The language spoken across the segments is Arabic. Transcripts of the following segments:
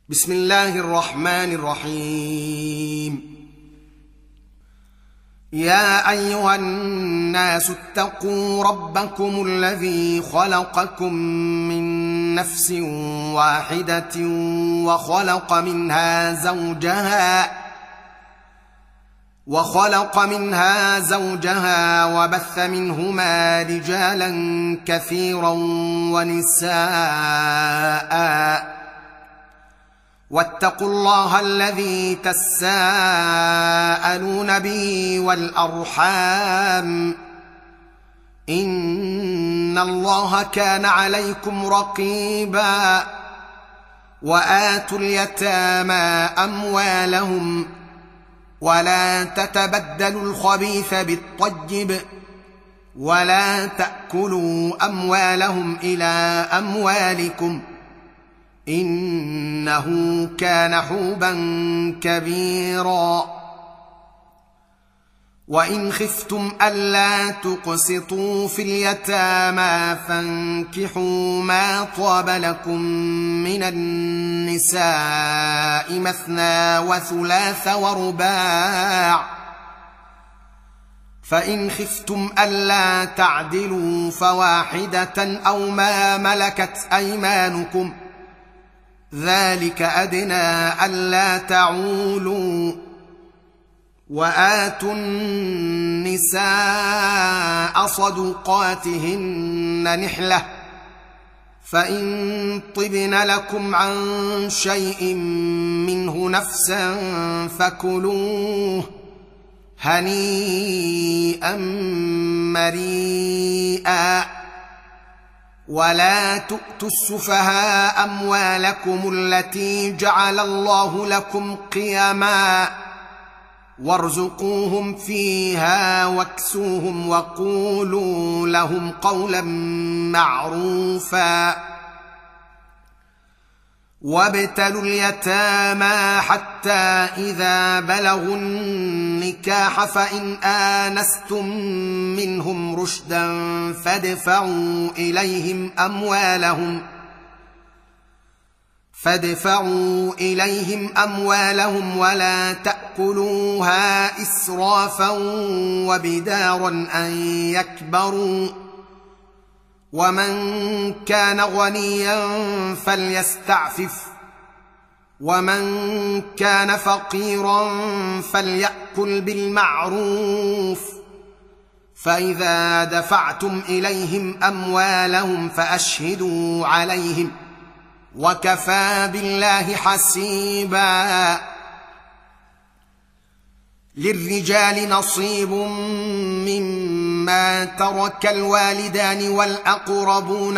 بسم الله الرحمن الرحيم. يا أيها الناس اتقوا ربكم الذي خلقكم من نفس واحدة وخلق منها زوجها وبث منهما رجالا كثيرا ونساء واتقوا الله الذي تساءلون به والأرحام إن الله كان عليكم رقيبا. وآتوا اليتامى أموالهم ولا تتبدلوا الخبيث بالطيب ولا تأكلوا أموالهم إلى أموالكم إنه كان حوبا كبيرا. وإن خفتم ألا تقسطوا في اليتامى فانكحوا ما طاب لكم من النساء مثنى وثلاث ورباع، فإن خفتم ألا تعدلوا فواحدة أو ما ملكت أيمانكم ذلك أدنى ألا تعولوا. وآتوا النساء صدقاتهن نحلة، فإن طبن لكم عن شيء منه نفسا فكلوه هنيئا مريئا. ولا تؤتوا السفهاء أموالكم التي جعل الله لكم قيما وارزقوهم فيها واكسوهم وقولوا لهم قولا معروفا. وابتلوا اليتامى حتى إذا بلغوا النكاح فإن آنستم منهم رشدا فادفعوا إليهم أموالهم ولا تأكلوها إسرافا وبدارا أن يكبروا. ومن كان غنيا فليستعفف ومن كان فقيرا فليأكل بالمعروف. فإذا دفعتم إليهم أموالهم فأشهدوا عليهم وكفى بالله حسيبا. للرجال نصيب مما ترك الوالدان والأقربون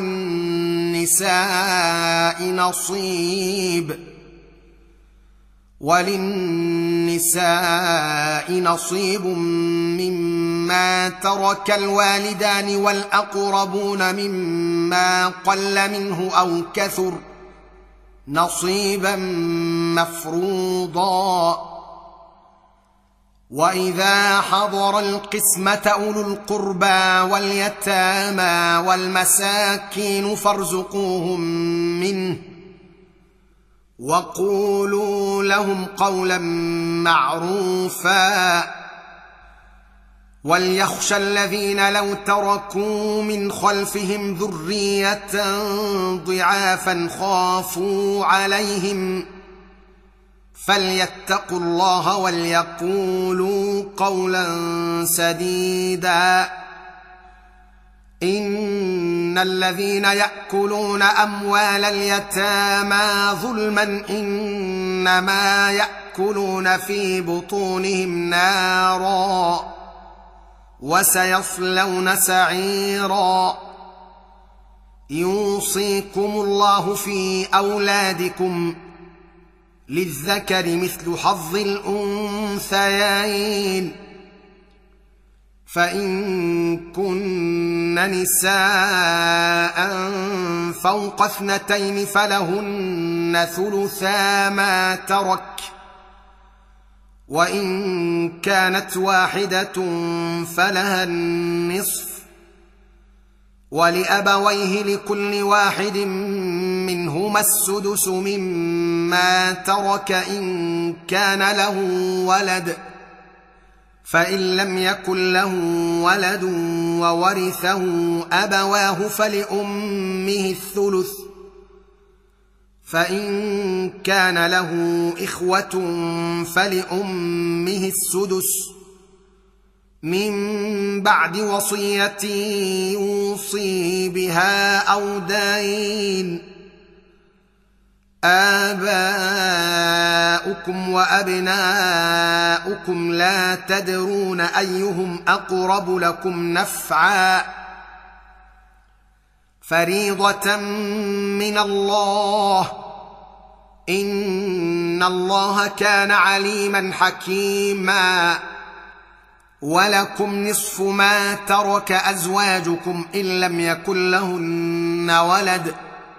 وللنساء نصيب مما ترك الوالدان والأقربون مما قل منه أو كثر نصيبا مفروضا. وإذا حضر القسمة أولو القربى واليتامى والمساكين فارزقوهم منه وقولوا لهم قولا معروفا. وليخشى الذين لو تركوا من خلفهم ذرية ضعافا خافوا عليهم فليتقوا الله وليقولوا قولا سديدا. إن الذين يأكلون أموال اليتامى ظلما إنما يأكلون في بطونهم نارا وسيصلون سعيرا. يوصيكم الله في أولادكم للذكر مثل حظ الأنثيين، فإن كن نساء فوق 2 فلهن ثلثا ما ترك، وإن كانت واحدة فلها النصف، ولأبويه لكل واحد منهما السدس مما ترك إن كان له ولد، فإن لم يكن له ولد وورثه أبواه فلأمه الثلث، فإن كان له إخوة فلأمه السدس من بعد وصية يوصي بها أو دين. آباؤكم وأبناؤكم لا تدرون أيهم أقرب لكم نفعا، فريضة من الله، إن الله كان عليما حكيما. ولكم نصف ما ترك أزواجكم إن لم يكن لهن ولد،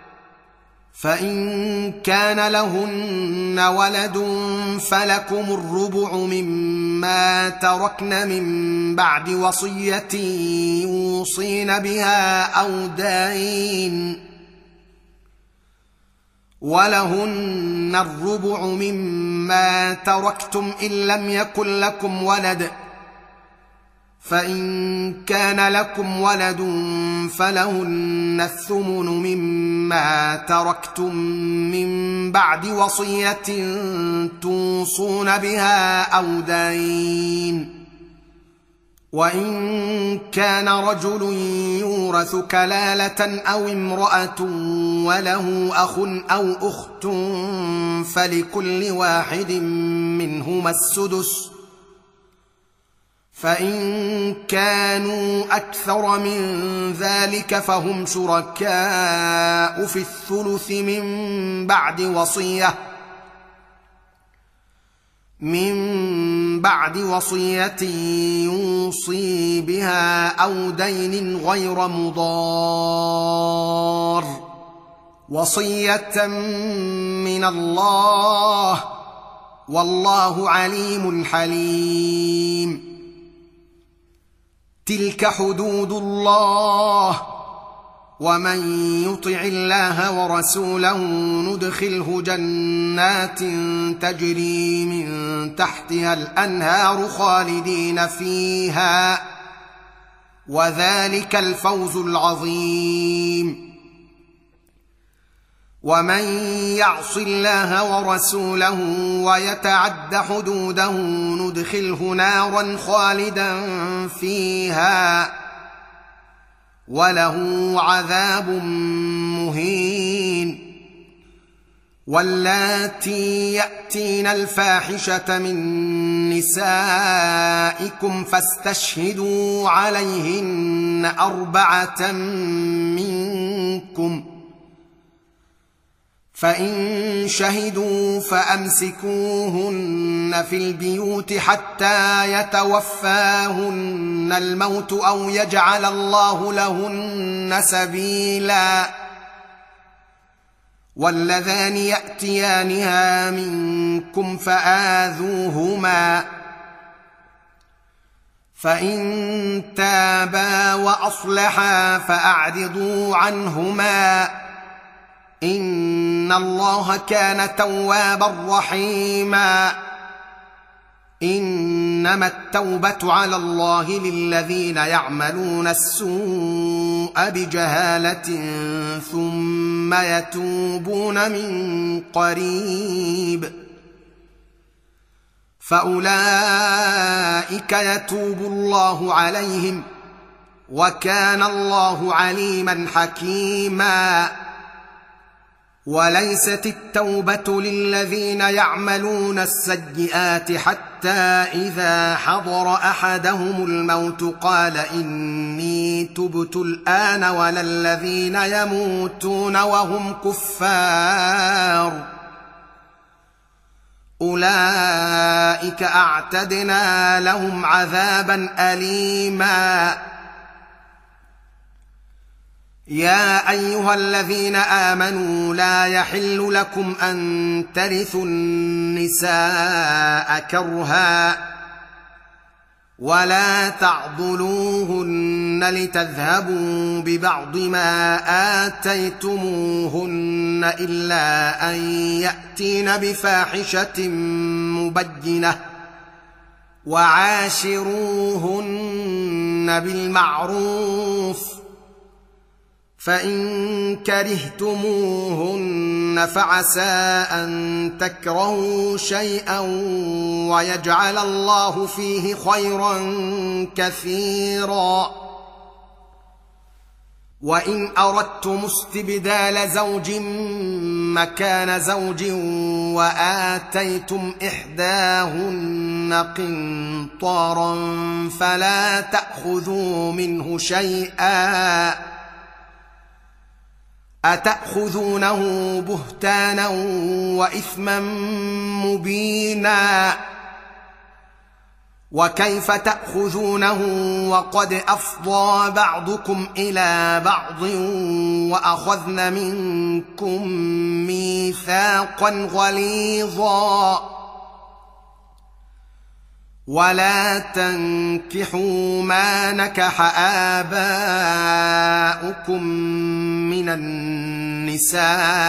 فإن كان لهن ولد فلكم الربع مما تركن من بعد وصية يوصين بها أو دين، ولهن الربع مما تركتم إن لم يكن لكم ولد، فإن كان لكم ولد فلهن الثمن مما تركتم من بعد وصية توصون بها أو دين. وإن كان رجل يورث كلالة أو امرأة وله أخ أو أخت فلكل واحد منهما السدس، فإن كانوا أكثر من ذلك فهم شركاء في الثلث من بعد وصية يوصي بها أو دين غير مضار، وصية من الله، والله عليم حليم. تلك حدود الله، ومن يطع الله ورسوله ندخله جنات تجري من تحتها الأنهار خالدين فيها، وذلك الفوز العظيم. ومن يعص الله ورسوله ويتعد حدوده ندخله نارا خالدا فيها، وله عذاب مهين. واللاتي يأتين الفاحشة من نسائكم فاستشهدوا عليهن 4 منكم، فإن شهدوا فأمسكوهن في البيوت حتى يتوفاهن الموت أو يجعل الله لهن سبيلا. واللذان يأتيانها منكم فآذوهما، فإن تابا وأصلحا فأعرضوا عنهما، إن الله كان توابا رحيما. إنما التوبة على الله للذين يعملون السوء بجهالة ثم يتوبون من قريب، فأولئك يتوب الله عليهم، وكان الله عليما حكيما. وليست التوبة للذين يعملون السيئات حتى إذا حضر أحدهم الموت قال إني تبت الآن، ولا الذين يموتون وهم كفار، أولئك أعتدنا لهم عذابا أليما. يا أيها الذين آمنوا لا يحل لكم أن ترثوا النساء كرها، ولا تعضلوهن لتذهبوا ببعض ما آتيتموهن إلا أن يأتين بفاحشة مبينة وعاشروهن بالمعروف فإن كرهتموهن فعسى أن تكرهوا شيئا ويجعل الله فيه خيرا كثيرا وإن أردتم استبدال زوج مكان زوج وآتيتم إحداهن قنطارا فلا تأخذوا منه شيئا أتأخذونه بهتانا وإثما مبينا وكيف تأخذونه وقد أفضى بعضكم إلى بعض وأخذن منكم ميثاقا غليظا ولا تنكحوا ما نكح آباؤكم من النساء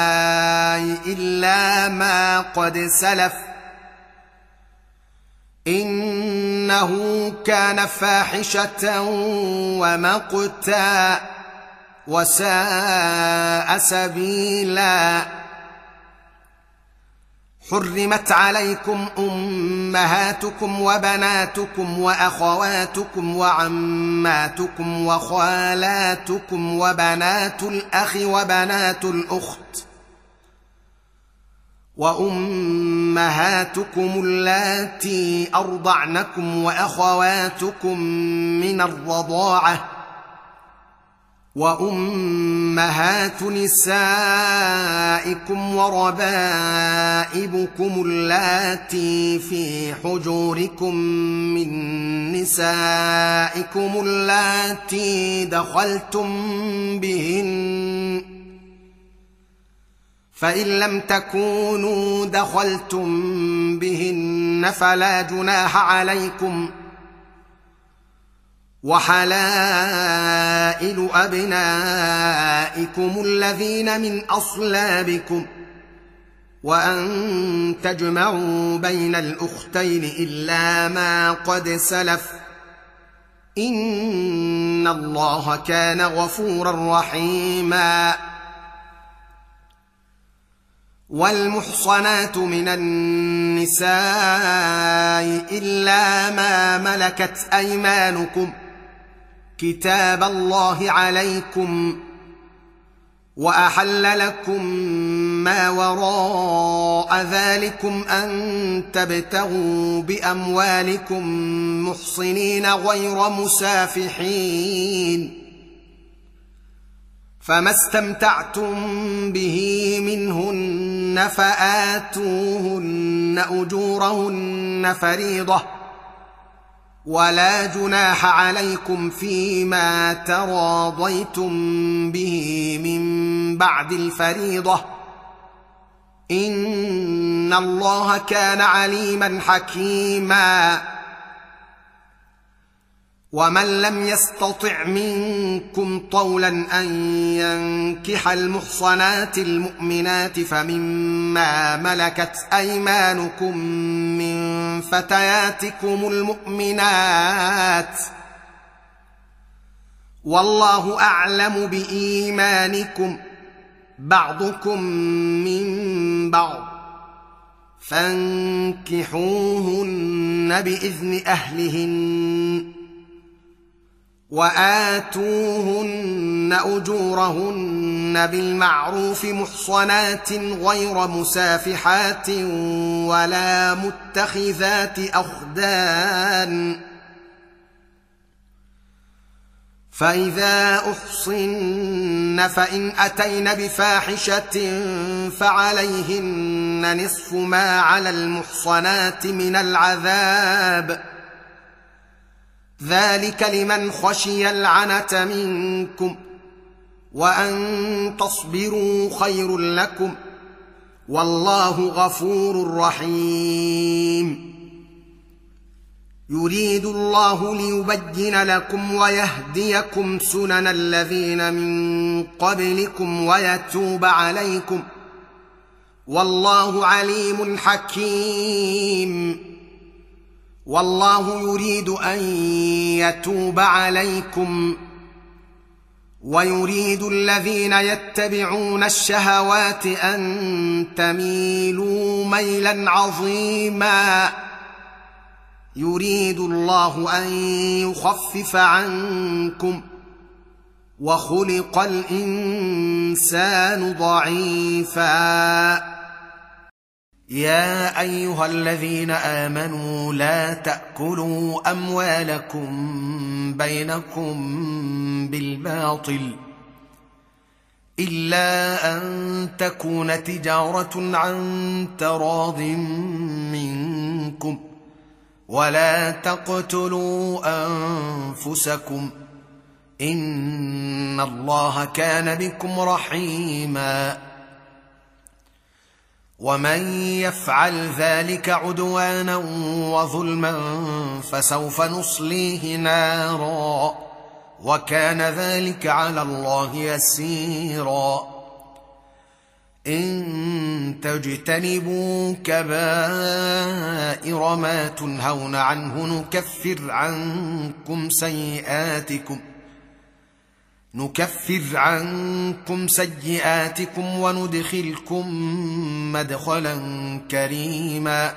إلا ما قد سلف إنه كان فاحشة ومقتا وساء سبيلا حرمت عليكم أمهاتكم وبناتكم وأخواتكم وعماتكم وخالاتكم وبنات الأخ وبنات الأخت وأمهاتكم اللاتي أرضعنكم وأخواتكم من الرضاعة وأمهات نسائكم وربائبكم اللاتي في حجوركم من نسائكم اللاتي دخلتم بهن فإن لم تكونوا دخلتم بهن فلا جناح عليكم وحلائل أبنائكم الذين من أصلابكم وأن تجمعوا بين الأختين إلا ما قد سلف إن الله كان غفورا رحيما والمحصنات من النساء إلا ما ملكت أيمانكم كتاب الله عليكم وأحل لكم ما وراء ذلكم أن تبتغوا بأموالكم محصنين غير مسافحين فما استمتعتم به منهن فآتوهن أجورهن فريضة ولا جناح عليكم فيما تراضيتم به من بعد الفريضة إن الله كان عليما حكيما ومن لم يستطع منكم طولا أن ينكح المحصنات المؤمنات فمما ملكت أيمانكم من فتياتكم المؤمنات والله أعلم بإيمانكم بعضكم من بعض فانكحوهن بإذن أهلهن وآتوهن أجورهن بالمعروف محصنات غير مسافحات ولا متخذات أخدان فإذا أحصن فإن أتين بفاحشة فعليهن نصف ما على المحصنات من العذاب ذلك لمن خشي العنة منكم وأن تصبروا خير لكم والله غفور رحيم يريد الله ليبين لكم ويهديكم سنن الذين من قبلكم ويتوب عليكم والله عليم حكيم. والله يريد أن يتوب عليكم ويريد الذين يتبعون الشهوات أن تميلوا ميلا عظيما. يريد الله أن يخفف عنكم وخلق الإنسان ضعيفا. يا أيها الذين آمنوا لا تأكلوا أموالكم بينكم بالباطل إلا أن تكون تجارة عن تراض منكم ولا تقتلوا أنفسكم إن الله كان بكم رحيما. ومن يفعل ذلك عدوانا وظلما فسوف نصليه نارا وكان ذلك على الله يسيرا. إن تجتنبوا كبائر ما تنهون عنه نكفر عنكم سيئاتكم وندخلكم مدخلا كريما.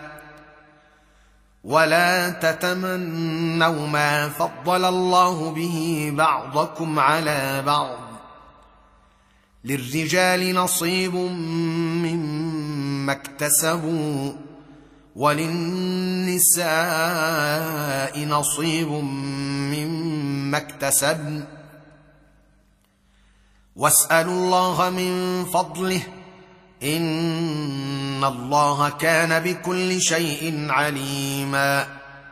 ولا تتمنوا ما فضل الله به بعضكم على بعض للرجال نصيب مما اكتسبوا وللنساء نصيب مما اكتسبن واسألوا الله من فضله إن الله كان بكل شيء عليما.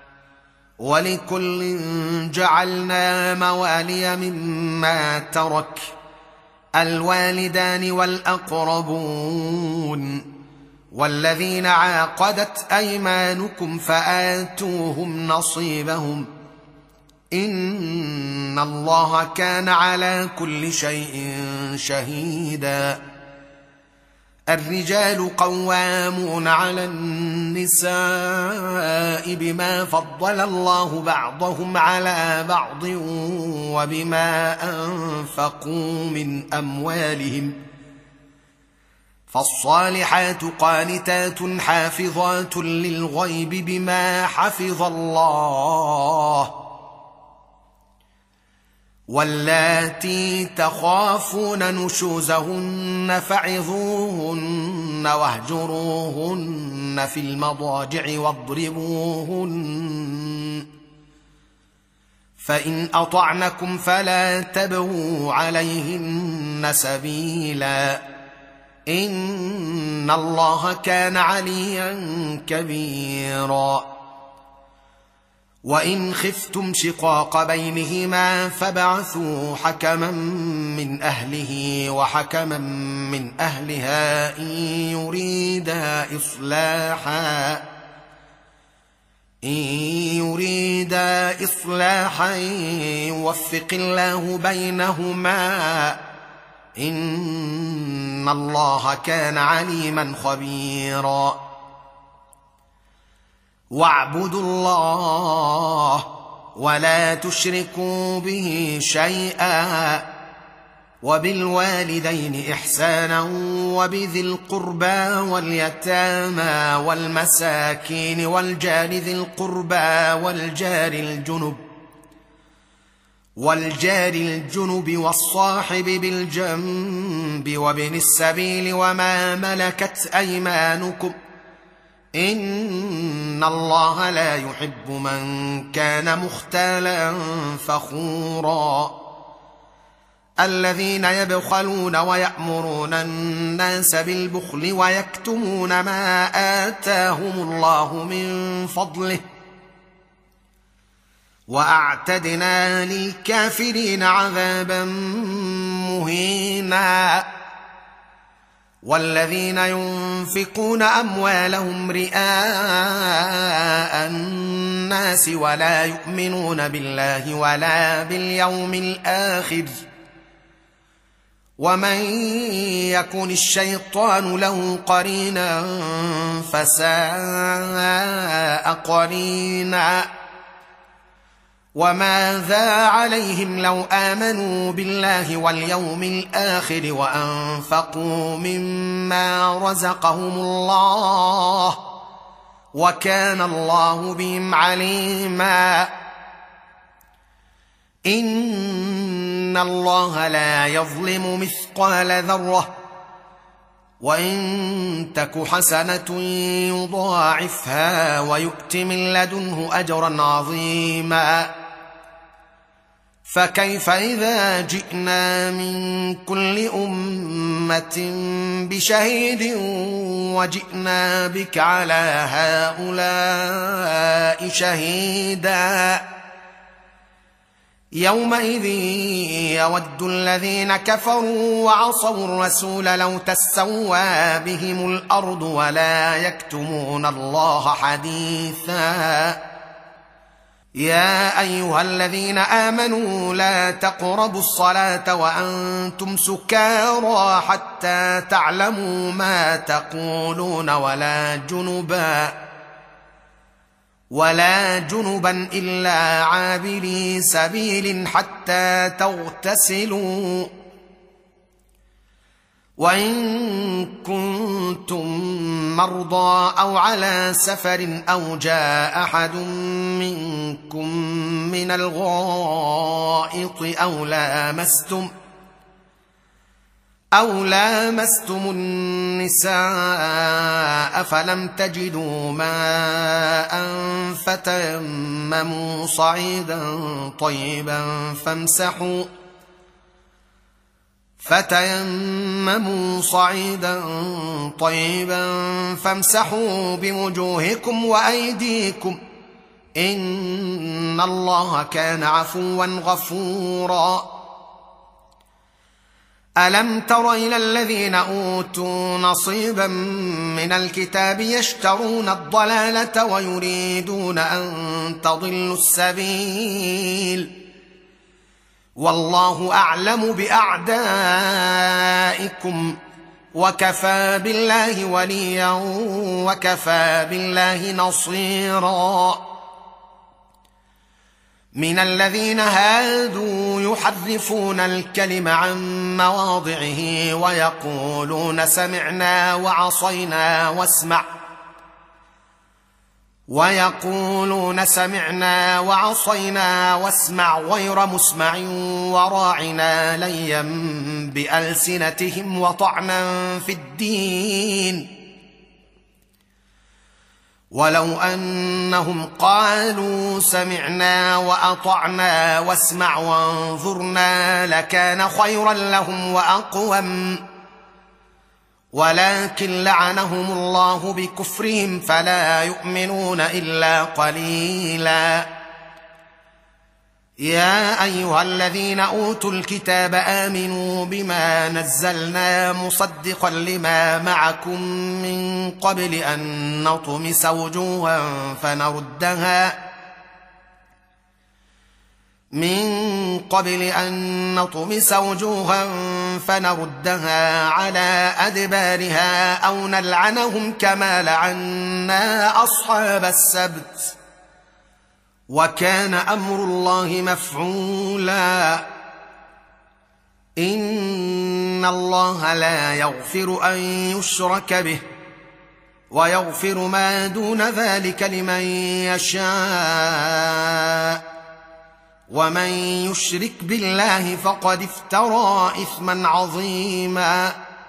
ولكل جعلنا موالي مما ترك الوالدان والأقربون والذين عاقدت أيمانكم فآتوهم نصيبهم إن الله كان على كل شيء شهيدا. الرجال قوامون على النساء بما فضل الله بعضهم على بعض وبما أنفقوا من أموالهم فالصالحات قانتات حافظات للغيب بما حفظ الله. واللاتي تخافون نشوزهن فعظوهن واهجروهن في المضاجع واضربوهن فإن أطعنكم فلا تبغوا عليهن سبيلا إن الله كان عليا كبيرا. وإن خفتم شقاق بينهما فابعثوا حكما من أهله وحكما من أهلها إن يريدا إصلاحا يوفق الله بينهما إن الله كان عليما خبيرا. واعبدوا الله ولا تشركوا به شيئا وبالوالدين إحسانا وبذي القربى واليتامى والمساكين والجار ذي القربى والجار الجنب والصاحب بالجنب وابن السبيل وما ملكت أيمانكم إن الله لا يحب من كان مختالا فخورا. الذين يبخلون ويأمرون الناس بالبخل ويكتمون ما آتاهم الله من فضله وأعتدنا للكافرين عذابا مهينا. والذين ينفقون أموالهم رئاء الناس ولا يؤمنون بالله ولا باليوم الآخر ومن يكن الشيطان له قرينا فساء قرينا وماذا عليهم لو آمنوا بالله واليوم الآخر وأنفقوا مما رزقهم الله وكان الله بهم عليما إن الله لا يظلم مثقال ذرة وإن تك حسنة يضاعفها ويؤت من لدنه أجرا عظيما فكيف إذا جئنا من كل أمة بشهيد وجئنا بك على هؤلاء شهيدا يومئذ يود الذين كفروا وعصوا الرسول لو تسوى بهم الأرض ولا يكتمون الله حديثا يا أيها الذين آمنوا لا تقربوا الصلاة وأنتم سكارى حتى تعلموا ما تقولون ولا جنبا إلا عابري سبيل حتى تغتسلوا وإن كنتم مرضى أو على سفر أو جاء أحد منكم من الغائط أو لامستم النساء فلم تجدوا ماء فتيمموا صعيدا طيبا فامسحوا بوجوهكم وأيديكم إن الله كان عفوا غفورا ألم تر إلى الذين أوتوا نصيبا من الكتاب يشترون الضلالة ويريدون أن تضلوا السبيل والله أعلم بأعدائكم وكفى بالله وليا وكفى بالله نصيرا من الذين هادوا يحرفون الكلم عن مواضعه ويقولون سمعنا وعصينا واسمع غير مسمع وراعنا ليا بألسنتهم وطعنا في الدين ولو أنهم قالوا سمعنا وأطعنا واسمع وانظرنا لكان خيرا لهم وأقوم ولكن لعنهم الله بكفرهم فلا يؤمنون إلا قليلا يا أيها الذين أوتوا الكتاب آمنوا بما نزلنا مصدقا لما معكم من قبل أن نطمس وجوها فنردها على أدبارها أو نلعنهم كما لعنا أصحاب السبت وكان أمر الله مفعولا إن الله لا يغفر أن يشرك به ويغفر ما دون ذلك لمن يشاء ومن يشرك بالله فقد افترى إثما عظيما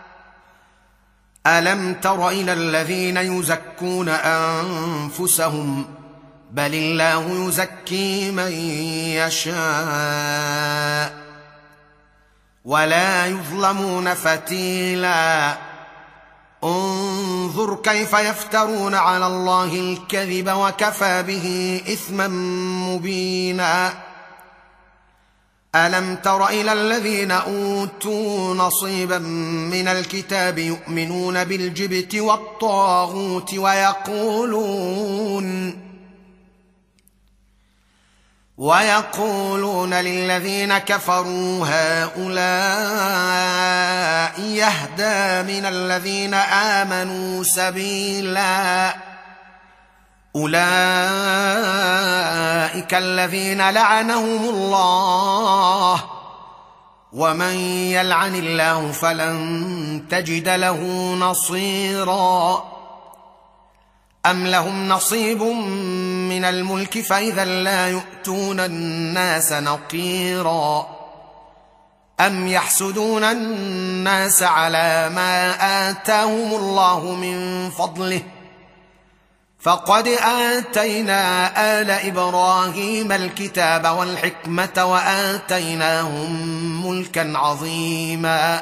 ألم تر إلى الذين يزكون أنفسهم بل الله يزكي من يشاء ولا يظلمون فتيلا انظر كيف يفترون على الله الكذب وكفى به إثما مبينا ألم تر إلى الذين أوتوا نصيبا من الكتاب يؤمنون بالجبت والطاغوت ويقولون للذين كفروا هؤلاء يهدى من الذين آمنوا سبيلا أولئك الذين لعنهم الله ومن يلعن الله فلن تجد له نصيرا أم لهم نصيب من الملك فإذا لا يؤتون الناس نقيرا أم يحسدون الناس على ما آتاهم الله من فضله فقد آتينا آل إبراهيم الكتاب والحكمة وآتيناهم ملكا عظيما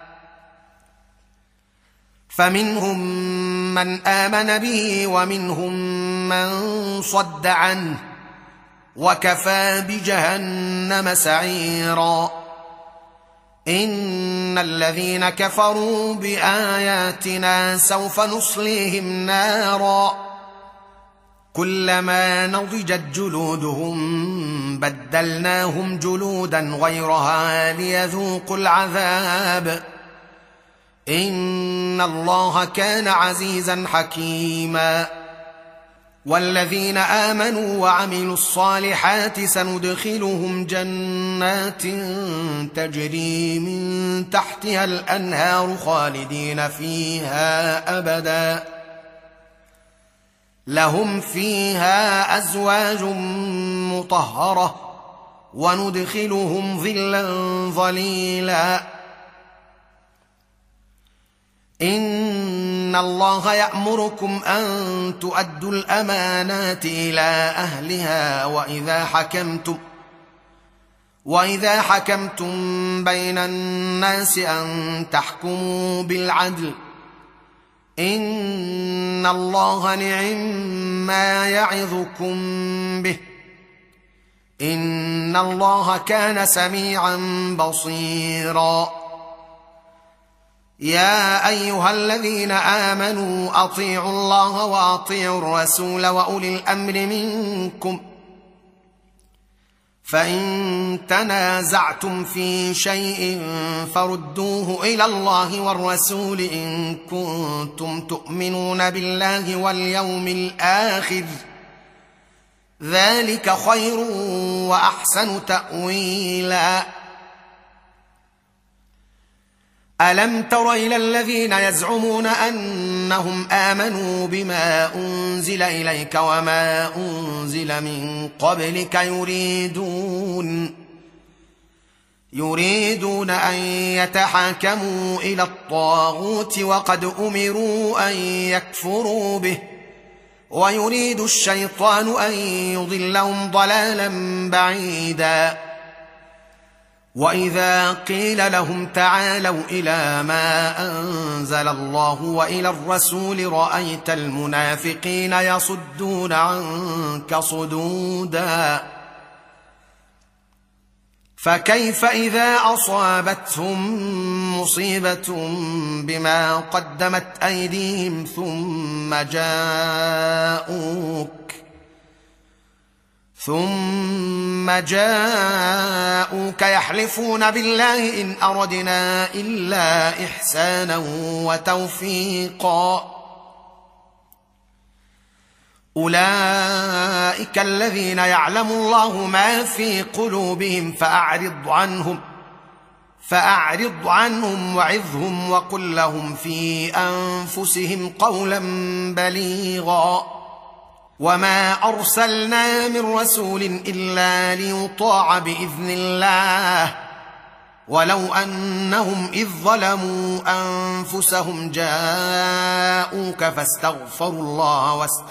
فمنهم من آمن به ومنهم من صد عنه وكفى بجهنم سعيرا إن الذين كفروا بآياتنا سوف نصليهم نارا كلما نضجت جلودهم بدلناهم جلودا غيرها ليذوقوا العذاب إن الله كان عزيزا حكيما والذين آمنوا وعملوا الصالحات سندخلهم جنات تجري من تحتها الأنهار خالدين فيها أبدا لهم فيها أزواج مطهرة وندخلهم ظلا ظليلا إن الله يأمركم أن تؤدوا الأمانات إلى أهلها وإذا حكمتم بين الناس أن تحكموا بالعدل إن الله نعم يعظكم به إن الله كان سميعا بصيرا يا أيها الذين آمنوا أطيعوا الله وأطيعوا الرسول وأولي الأمر منكم فإن تنازعتم في شيء فردوه إلى الله والرسول إن كنتم تؤمنون بالله واليوم الآخر ذلك خير وأحسن تأويلا ألم تر إلى الذين يزعمون أنهم آمنوا بما أنزل إليك وما أنزل من قبلك يريدون أن يتحاكموا إلى الطاغوت وقد أمروا أن يكفروا به ويريد الشيطان أن يضلهم ضلالا بعيدا وإذا قيل لهم تعالوا إلى ما أنزل الله وإلى الرسول رأيت المنافقين يصدون عنك صدودا فكيف إذا أصابتهم مصيبة بما قدمت أيديهم ثم جاءوك يحلفون بالله إن أردنا إلا إحسانا وتوفيقا أولئك الذين يعلم الله ما في قلوبهم فأعرض عنهم وعظهم وقل لهم في أنفسهم قولا بليغا وما أرسلنا من رسول إلا ليطاع بإذن الله ولو أنهم إذ ظلموا أنفسهم جاءوك فاستغفروا الله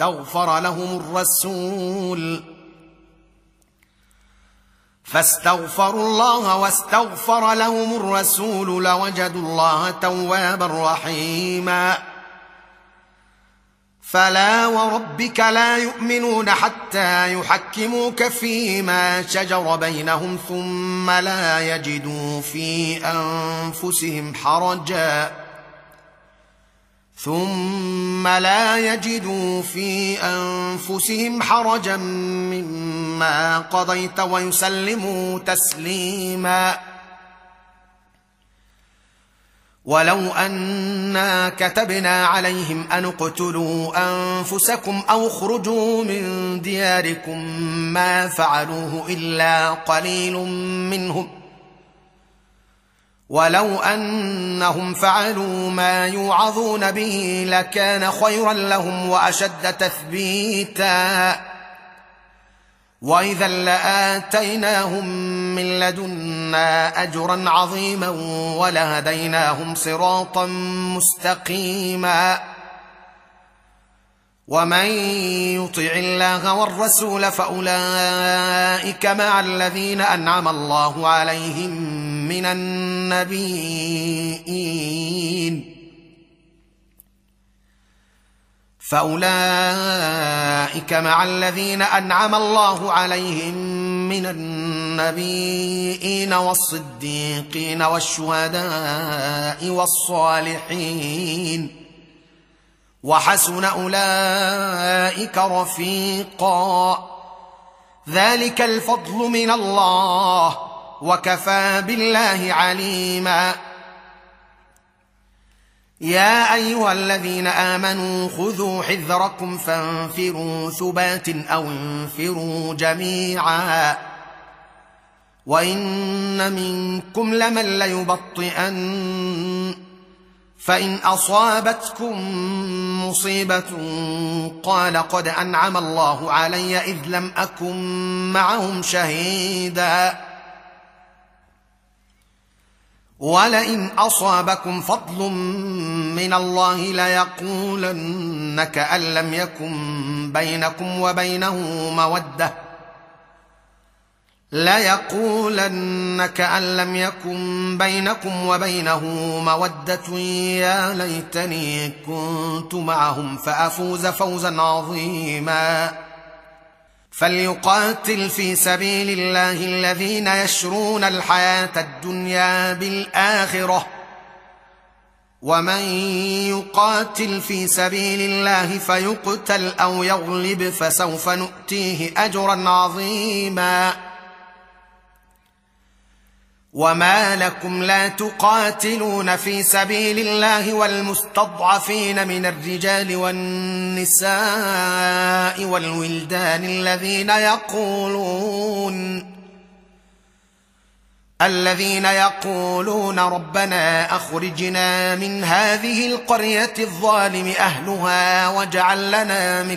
واستغفر لهم الرسول لوجدوا الله توابا رحيما فلا وربك لا يؤمنون حتى يحكموك فيما شجر بينهم ثم لا يجدوا في أنفسهم حرجا مما قضيت ويسلموا تسليما. ولو أنا كتبنا عليهم أن اقتلوا أنفسكم أو اخرجوا من دياركم ما فعلوه إلا قليل منهم، ولو أنهم فعلوا ما يوعظون به لكان خيرا لهم وأشد تثبيتا، وإذا لآتيناهم من لدنا أجرا عظيما ولهديناهم صراطا مستقيما. ومن يطع الله والرسول فأولئك مع الذين أنعم الله عليهم من النبيين والصديقين والشهداء والصالحين، وحسن أولئك رفيقا. ذلك الفضل من الله وكفى بالله عليما. يا أيها الذين آمنوا خذوا حذركم فانفروا ثبات أو انفروا جميعا، وإن منكم لمن ليبطئن، فإن أصابتكم مصيبة قال قد أنعم الله علي إذ لم أكن معهم شهيدا، ولئن أصابكم فضل من الله ليقولن كأن لم يكن بينكم وبينه مودة يا ليتني كنت معهم فأفوز فوزا عظيما. فليقاتل في سبيل الله الذين يشرون الحياة الدنيا بالآخرة، ومن يقاتل في سبيل الله فيقتل أو يغلب فسوف نؤتيه أجرا عظيما. وما لكم لا تقاتلون في سبيل الله والمستضعفين من الرجال والنساء والولدان الذين يقولون ربنا أخرجنا من هذه القرية الظالم أهلها واجعل لنا من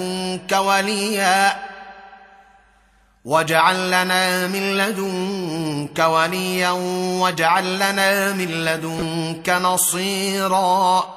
لدنك وليا واجعل لنا من لدنك نصيرا.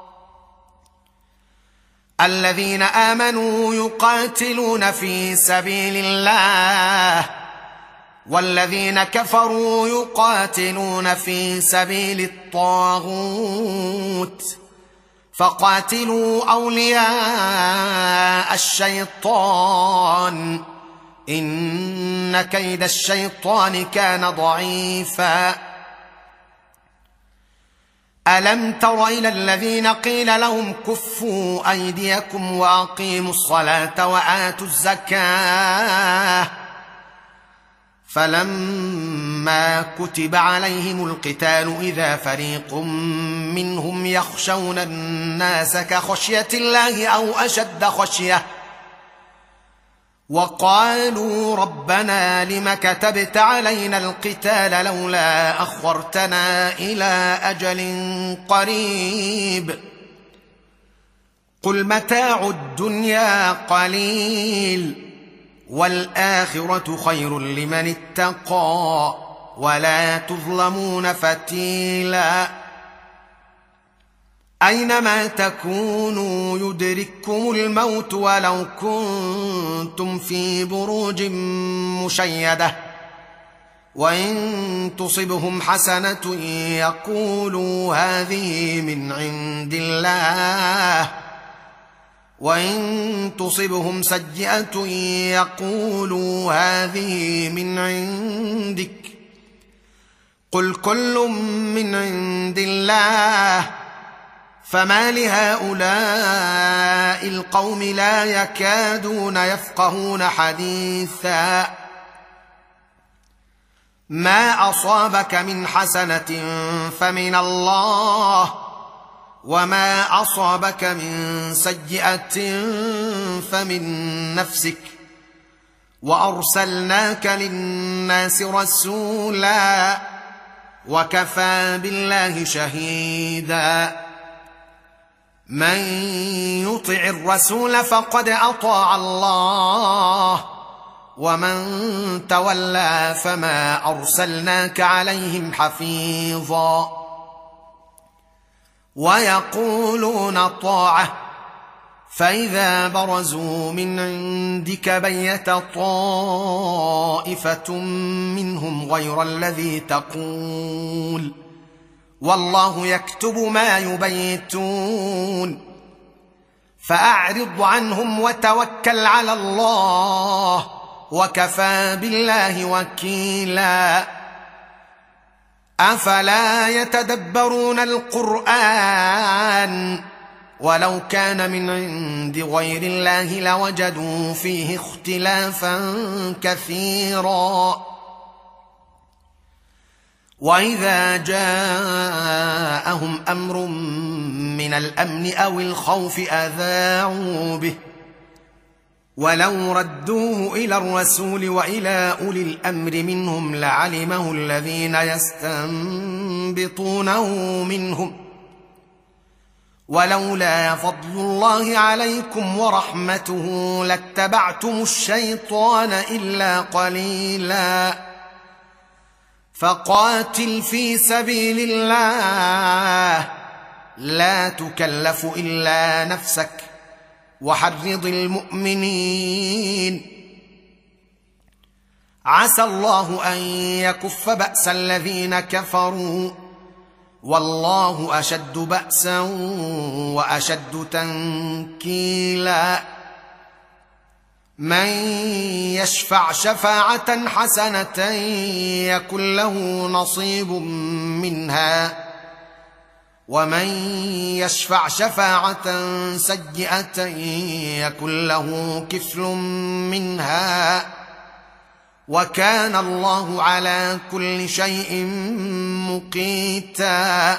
الذين آمنوا يقاتلون في سبيل الله، والذين كفروا يقاتلون في سبيل الطاغوت، فقاتلوا أولياء الشيطان إن كيد الشيطان كان ضعيفا. ألم تر إلى الذين قيل لهم كفوا أيديكم وأقيموا الصلاة وآتوا الزكاة فلما كتب عليهم القتال إذا فريق منهم يخشون الناس كخشية الله أو أشد خشية وقالوا ربنا لم كتبت علينا القتال لولا أخرتنا إلى أجل قريب قل متاع الدنيا قليل والآخرة خير لمن اتقى ولا تظلمون فتيلا. أينما تكونوا يدرككم الموت ولو كنتم في بروج مشيدة وإن تصبهم حسنة يقولوا هذه من عند الله وإن تصبهم سيئة يقولوا هذه من عندك قل كل من عند الله فما لهؤلاء القوم لا يكادون يفقهون حديثا ما أصابك من حسنة فمن الله وما أصابك من سيئة فمن نفسك وأرسلناك للناس رسولا وكفى بالله شهيدا من يطع الرسول فقد أطاع الله ومن تولى فما أرسلناك عليهم حفيظا ويقولون طاعة فإذا برزوا من عندك بيت طائفة منهم غير الذي تقول والله يكتب ما يبيتون فأعرض عنهم وتوكل على الله وكفى بالله وكيلا أفلا يتدبرون القرآن ولو كان من عند غير الله لوجدوا فيه اختلافا كثيرا وإذا جاءهم أمر من الأمن أو الخوف أذاعوا به ولو ردوه إلى الرسول وإلى أولي الأمر منهم لعلمه الذين يستنبطونه منهم ولولا فضل الله عليكم ورحمته لاتبعتم الشيطان إلا قليلا فقاتل في سبيل الله لا تكلف إلا نفسك وحرض المؤمنين عسى الله أن يكف بأس الذين كفروا والله أشد بأسا وأشد تنكيلا من يشفع شفاعة حسنة يكن له نصيب منها ومن يشفع شفاعة سيئة يكن له كفل منها وكان الله على كل شيء مقيتا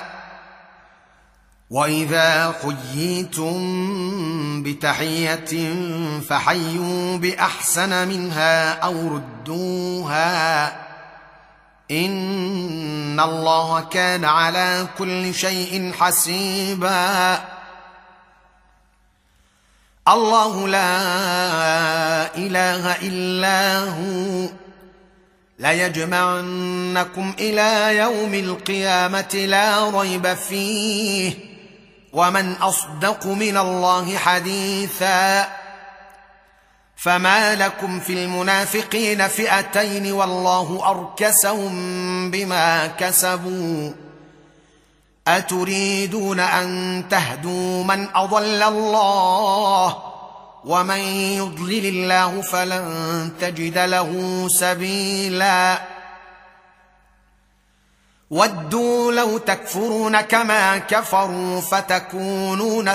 وإذا حييتم بتحية فحيوا بأحسن منها أو ردوها إن الله كان على كل شيء حسيبا الله لا إله إلا هو ليجمعنكم إلى يوم القيامة لا ريب فيه ومن أصدق من الله حديثا فما لكم في المنافقين فئتين والله أركسهم بما كسبوا أتريدون أن تهدوا من أضل الله ومن يضلل الله فلن تجد له سبيلا ودوا لو تكفرون كما كفروا فتكونون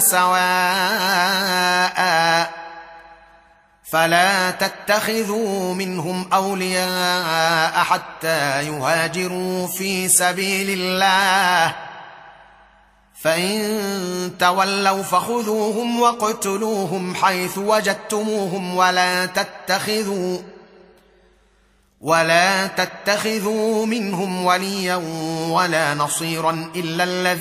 سواء فلا تتخذوا منهم أولياء حتى يهاجروا في سبيل الله فإن تولوا فخذوهم واقتلوهم حيث وجدتموهم ولا تتخذوا منهم وليا ولا نصيرا إلا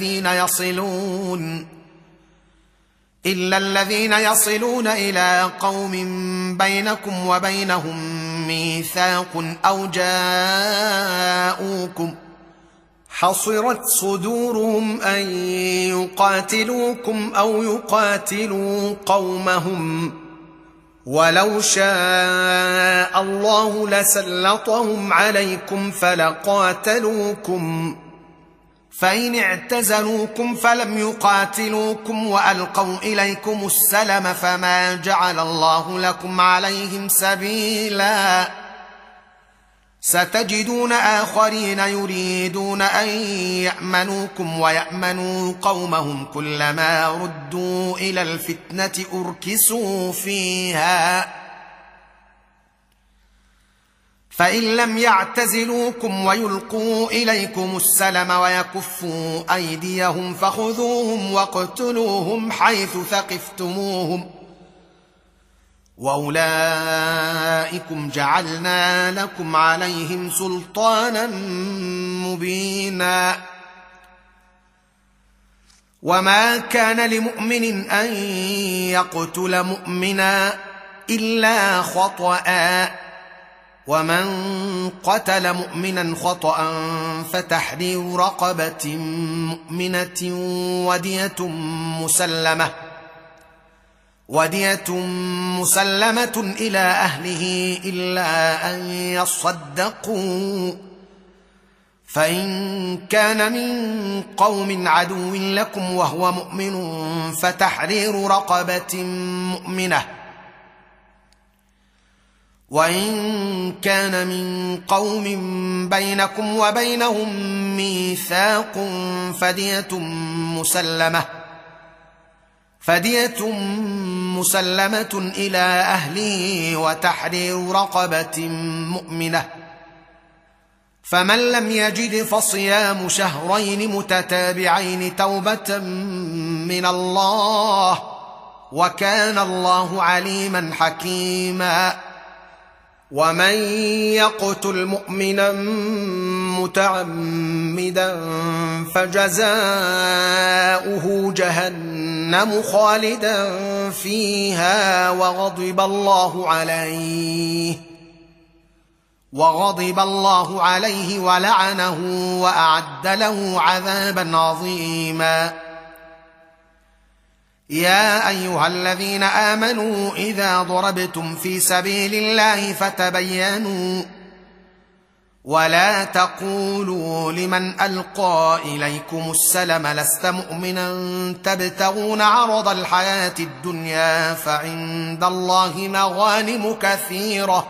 الذين يصلون إلى قوم بينكم وبينهم ميثاق أو جاءوكم حصرت صدورهم أن يقاتلوكم أو يقاتلوا قومهم ولو شاء الله لسلطهم عليكم فلقاتلوكم فإن اعتزلوكم فلم يقاتلوكم وألقوا إليكم السلم فما جعل الله لكم عليهم سبيلا ستجدون آخرين يريدون أن يأمنوكم ويأمنوا قومهم كلما ردوا إلى الفتنة أركسوا فيها فإن لم يعتزلوكم ويلقوا إليكم السلم ويكفوا أيديهم فخذوهم واقتلوهم حيث ثقفتموهم وأولئكم جعلنا لكم عليهم سلطانا مبينا وما كان لمؤمن أن يقتل مؤمنا إلا خطأ ومن قتل مؤمنا خطأ فتحرير رقبة مؤمنة ودية مسلمة إلى أهله إلا أن يصدقوا فإن كان من قوم عدو لكم وهو مؤمن فتحرير رقبة مؤمنة وإن كان من قوم بينكم وبينهم ميثاق فدية مسلمة إلى أهله وتحرير رقبة مؤمنة فمن لم يجد فصيام شهرين متتابعين توبة من الله وكان الله عليما حكيما ومن يقتل مؤمنا متعمدا فجزاؤه جهنم خالدا فيها وغضب الله عليه ولعنه وأعد له عذابا عظيما يا أيها الذين آمنوا إذا ضربتم في سبيل الله فتبينوا ولا تقولوا لمن ألقى إليكم السلم لست مؤمنا تبتغون عرض الحياة الدنيا فعند الله مغانم كثيرة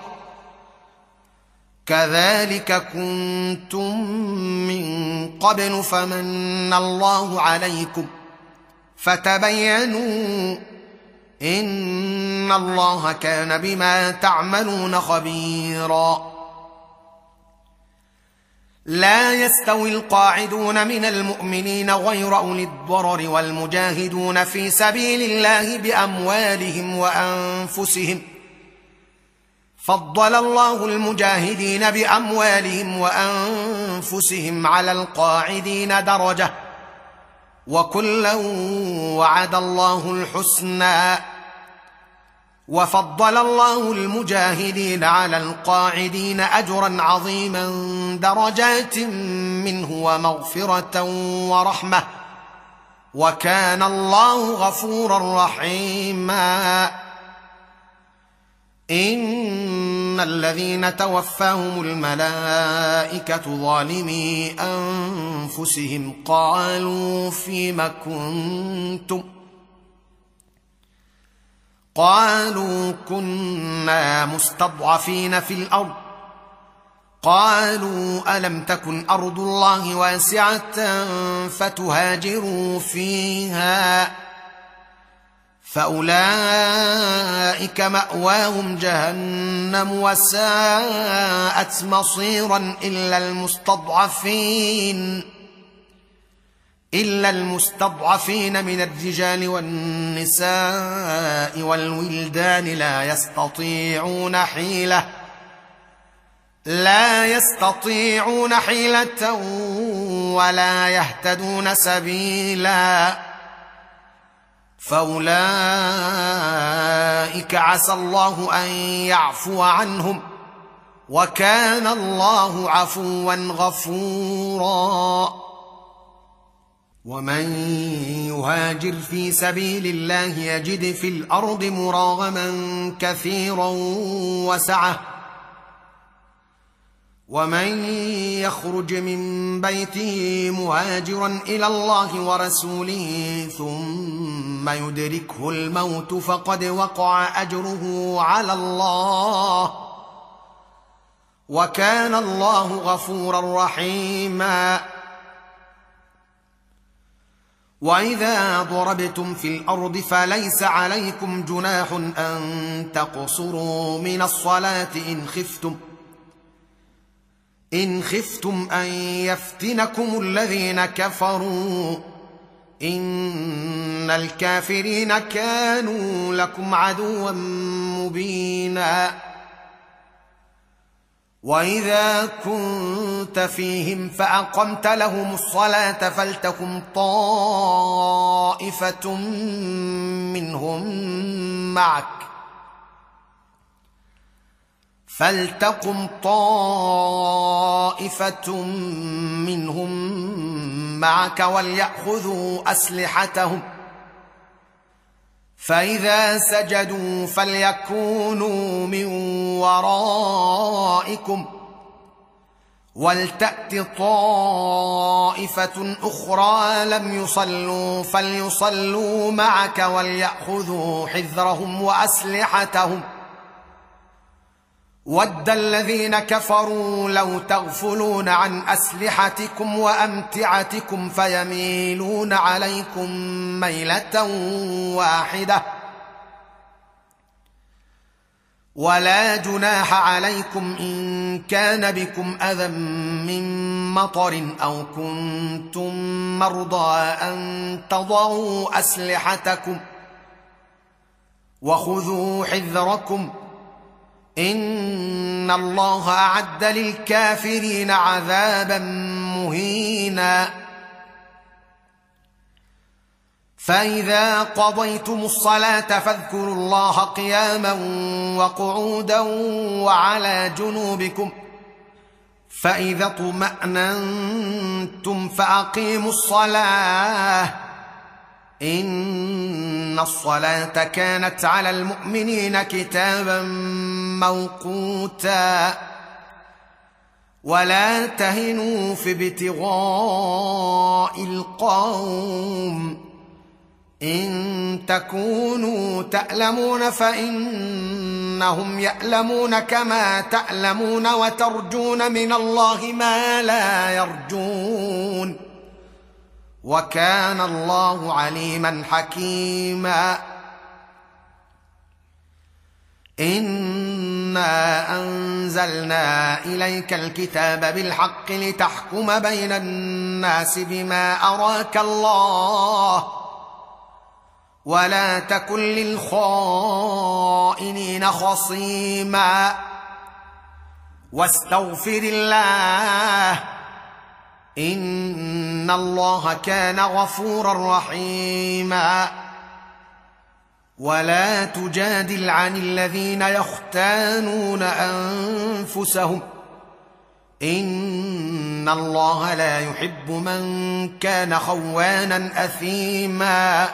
كذلك كنتم من قبل فمن الله عليكم فتبينوا إن الله كان بما تعملون خبيرا لا يستوي القاعدون من المؤمنين غير أولي الضرر والمجاهدون في سبيل الله بأموالهم وأنفسهم فضل الله المجاهدين بأموالهم وأنفسهم على القاعدين درجة وكلا وعد الله الحسنى وفضل الله المجاهدين على القاعدين أجرا عظيما درجات منه ومغفرة ورحمة وكان الله غفورا رحيما إن الذين توفاهم الملائكة ظالمي أنفسهم قالوا فيم كنتم قالوا كنا مستضعفين في الأرض قالوا ألم تكن أرض الله واسعة فتهاجروا فيها فأولئك مأواهم جهنم وساءت مصيرا إلا المستضعفين من الرجال والنساء والولدان لا يستطيعون حيلة ولا يهتدون سبيلا فأولئك عسى الله أن يعفو عنهم وكان الله عفوا غفورا ومن يهاجر في سبيل الله يجد في الأرض مراغما كثيرا وسعة ومن يخرج من بيته مهاجرا الى الله ورسوله ثم يدركه الموت فقد وقع اجره على الله وكان الله غفورا رحيما. واذا ضربتم في الارض فليس عليكم جناح ان تقصروا من الصلاه إن خفتم أن يفتنكم الذين كفروا إن الكافرين كانوا لكم عدوا مبينا. وإذا كنت فيهم فأقمت لهم الصلاة فلتقم طائفة منهم معك وليأخذوا أسلحتهم فإذا سجدوا فليكونوا من ورائكم ولتأت طائفة أخرى لم يصلوا فليصلوا معك وليأخذوا حذرهم وأسلحتهم ود الذين كفروا لو تغفلون عن أسلحتكم وأمتعتكم فيميلون عليكم ميلة واحدة ولا جناح عليكم إن كان بكم أذى من مطر أو كنتم مرضى أن تضعوا أسلحتكم وخذوا حذركم إن الله أعد للكافرين عذابا مهينا. فإذا قضيتم الصلاة فاذكروا الله قياما وقعودا وعلى جنوبكم فإذا اطمأننتم فأقيموا الصلاة إن الصلاة كانت على المؤمنين كتابا موقوتا. ولا تهنوا في ابتغاء القوم إن تكونوا تألمون فإنهم يألمون كما تألمون وترجون من الله ما لا يرجون وكان الله عليما حكيما. إنا أنزلنا إليك الكتاب بالحق لتحكم بين الناس بما أراك الله ولا تكن للخائنين خصيما واستغفر الله إن الله كان غفورا رحيما. ولا تجادل عن الذين يختانون أنفسهم إن الله لا يحب من كان خوانا أثيما.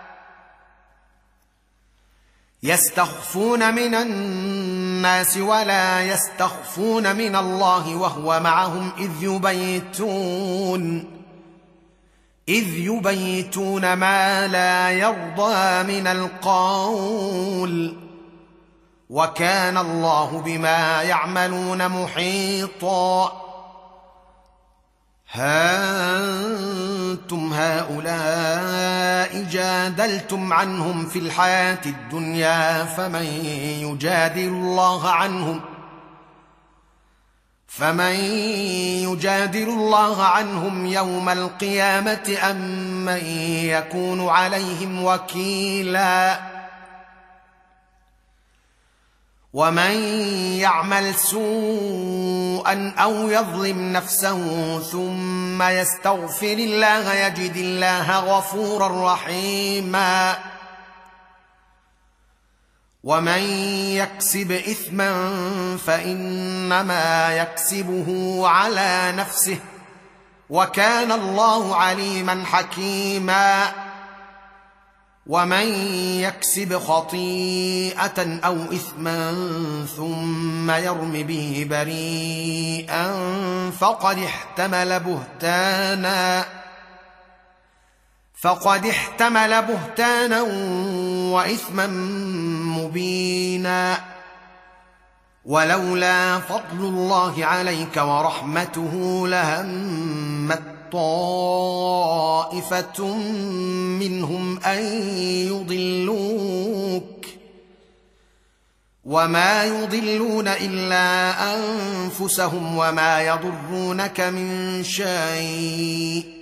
يستخفون من الناس ولا يستخفون من الله وهو معهم إذ يبيتون ما لا يرضى من القول وكان الله بما يعملون محيطا. ها أنتم هؤلاء جادلتم عنهم في الحياة الدنيا فمن يجادل الله عنهم يوم القيامة أم من يكون عليهم وكيلا. ومن يعمل سوءا أو يظلم نفسه ثم يستغفر الله يجد الله غفورا رحيما. ومن يكسب إثما فإنما يكسبه على نفسه وكان الله عليما حكيما. ومن يكسب خطيئة أو إثما ثم يرم به بريئا فقد احتمل بهتانا وإثما مبينا. ولولا فضل الله عليك ورحمته لهمت طائفة منهم أن يضلوك وما يضلون إلا أنفسهم وما يضرونك من شيء.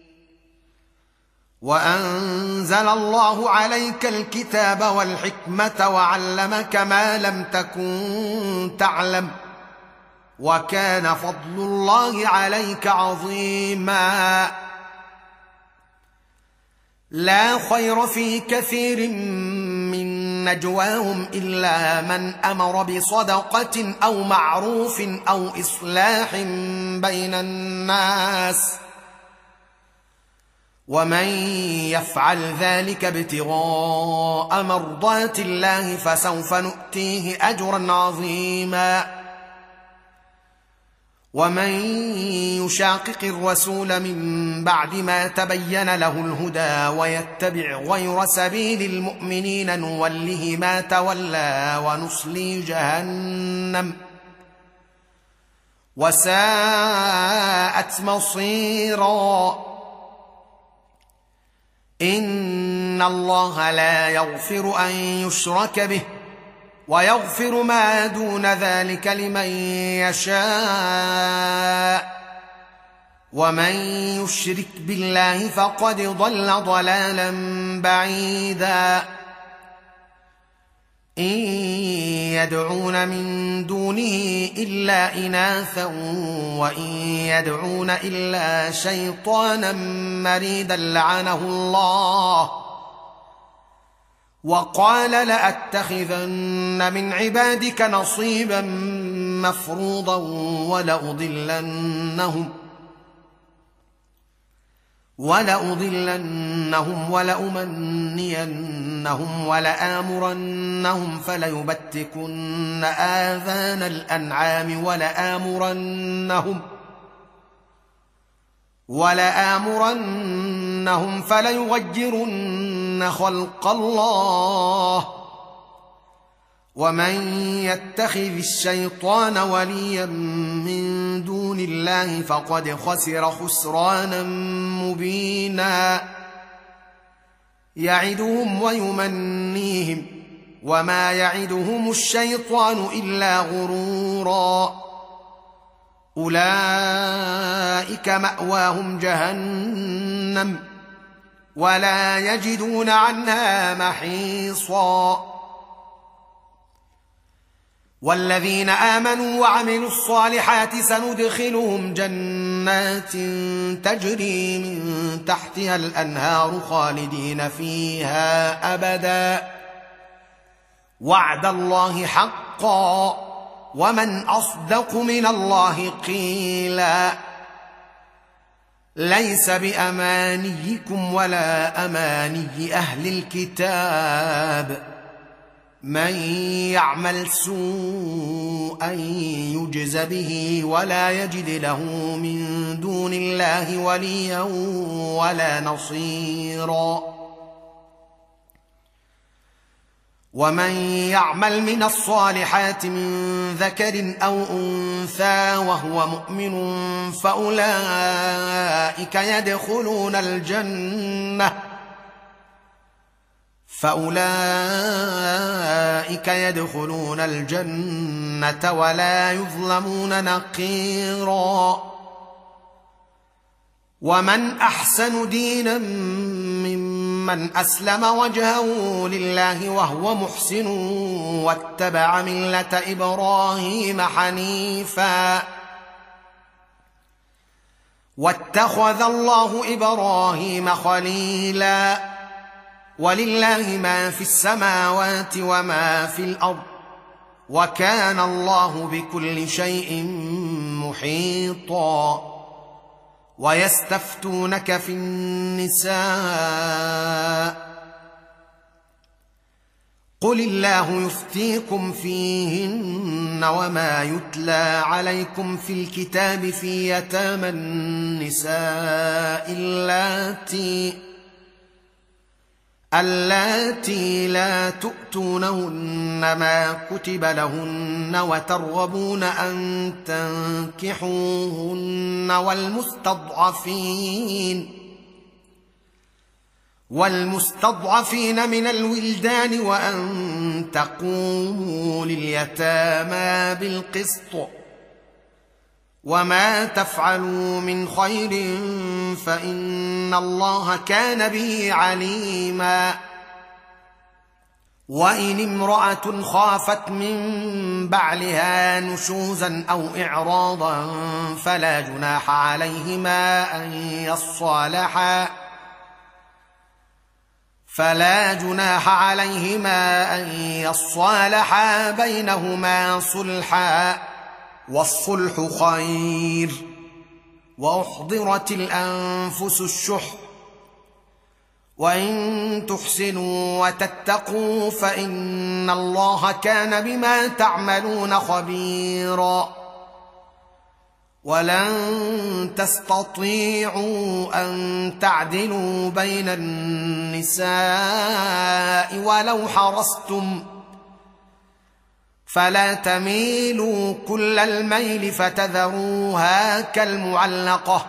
وأنزل الله عليك الكتاب والحكمة وعلمك ما لم تكن تعلم وكان فضل الله عليك عظيما. لا خير في كثير من نجواهم إلا من أمر بصدقة أو معروف أو إصلاح بين الناس ومن يفعل ذلك ابتغاء مرضات الله فسوف نؤتيه أجرا عظيما. ومن يشاقق الرسول من بعد ما تبين له الهدى ويتبع غير سبيل المؤمنين نوله ما تولى ونصلي جهنم وساءت مصيرا. إن الله لا يغفر أن يشرك به ويغفر ما دون ذلك لمن يشاء ومن يشرك بالله فقد ضل ضلالا بعيدا. إن يدعون من دونه إلا إناثا وإن يدعون إلا شيطانا مريدا لعنه الله وقال لأتخذن من عبادك نصيبا مفروضا ولأضلنهم ولأمنينهم ولآمرنهم فليبتكن آذان الأنعام ولآمرنهم فليغيرن خلق الله. ومن يتخذ الشيطان وليا من دون الله فقد خسر خسرانا مبينا. يعدهم ويمنيهم وما يعدهم الشيطان إلا غرورا. أولئك مأواهم جهنم ولا يجدون عنها محيصا. والذين آمنوا وعملوا الصالحات سندخلهم جنات تجري من تحتها الأنهار خالدين فيها أبدا وعد الله حقا ومن أصدق من الله قيلا. ليس بأمانيكم ولا أماني أهل الكتاب من يعمل سوءا يجز به ولا يجد له من دون الله وليا ولا نصيرا. ومن يعمل من الصالحات من ذكر أو أنثى وهو مؤمن فأولئك يدخلون الجنة ولا يظلمون نقيرا. ومن أحسن دينا ممن أسلم وجهه لله وهو محسن واتبع ملة إبراهيم حنيفا واتخذ الله إبراهيم خليلا. ولله ما في السماوات وما في الأرض وكان الله بكل شيء محيطا. ويستفتونك في النساء قل الله يفتيكم فيهن وما يتلى عليكم في الكتاب في يتامى النساء اللاتي لا تؤتونهن ما كتب لهن وترغبون أن تنكحوهن والمستضعفين من الولدان وأن تقوموا لليتامى بالقسط وما تفعلوا من خير فإن الله كان به عليما وإن امرأة خافت من بعلها نشوزا أو إعراضا فلا جناح عليهما أن يصالحا بينهما صلحا والصلح خير وأحضرت الأنفس الشح وإن تحسنوا وتتقوا فإن الله كان بما تعملون خبيرا ولن تستطيعوا أن تعدلوا بين النساء ولو حرصتم فلا تميلوا كل الميل فتذروها كالمعلقة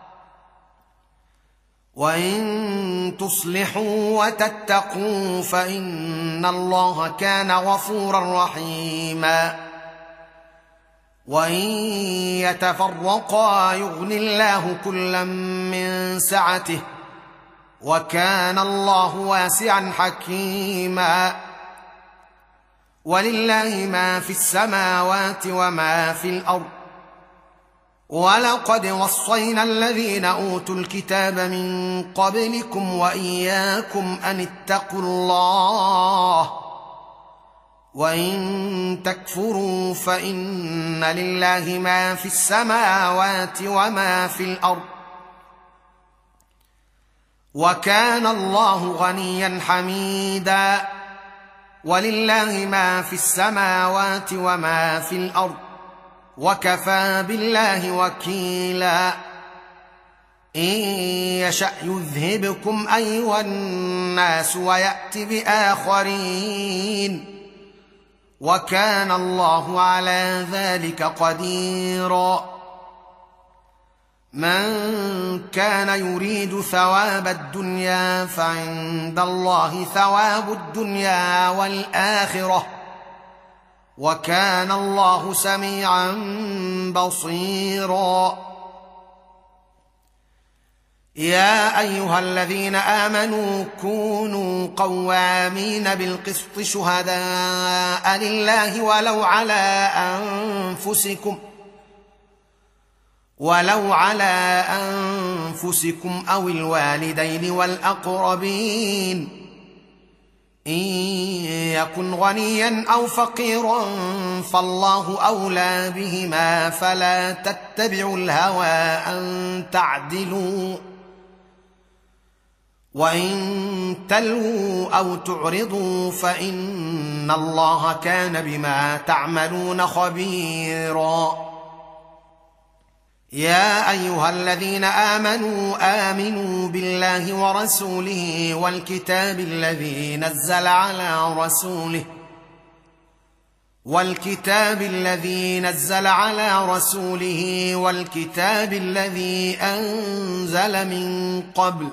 وإن تصلحوا وتتقوا فإن الله كان غفورا رحيما وإن يتفرقا يغن الله كلا من سعته وكان الله واسعا حكيما ولله ما في السماوات وما في الأرض ولقد وصينا الذين أوتوا الكتاب من قبلكم وإياكم أن اتقوا الله وإن تكفروا فإن لله ما في السماوات وما في الأرض وكان الله غنيا حميدا ولله ما في السماوات وما في الأرض وكفى بالله وكيلا إن يشأ يذهبكم أيها الناس ويأت بآخرين وكان الله على ذلك قديرا من كان يريد ثواب الدنيا فعند الله ثواب الدنيا والآخرة وكان الله سميعا بصيرا يا أيها الذين آمنوا كونوا قوامين بالقسط شهداء لله ولو على أنفسكم أو الوالدين والأقربين إن يكن غنيا أو فقيرا فالله أولى بهما فلا تتبعوا الهوى أن تعدلوا وإن تلووا أو تعرضوا فإن الله كان بما تعملون خبيرا يا أيها الذين آمنوا بالله ورسوله والكتاب الذي نزل على رسوله والكتاب الذي أنزل من قبل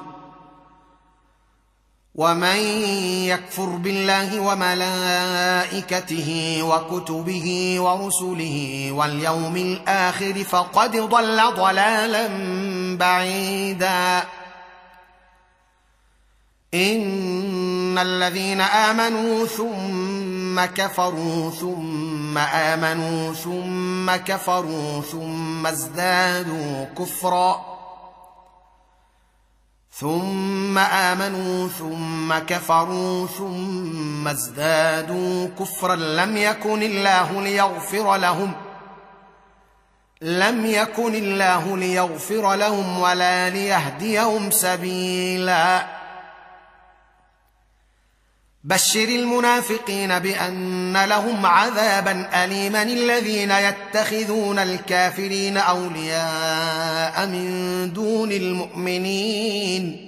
ومن يكفر بالله وملائكته وكتبه ورسله واليوم الآخر فقد ضل ضلالا بعيدا إن الذين آمنوا ثم كفروا ثم آمنوا ثم كفروا ثم ازدادوا كفرا ثم آمنوا ثم كفروا ثم ازدادوا كفرا لم يكن الله ليغفر لهم ولا ليهديهم سبيلا بشر المنافقين بأن لهم عذابا أليما الذين يتخذون الكافرين أولياء من دون المؤمنين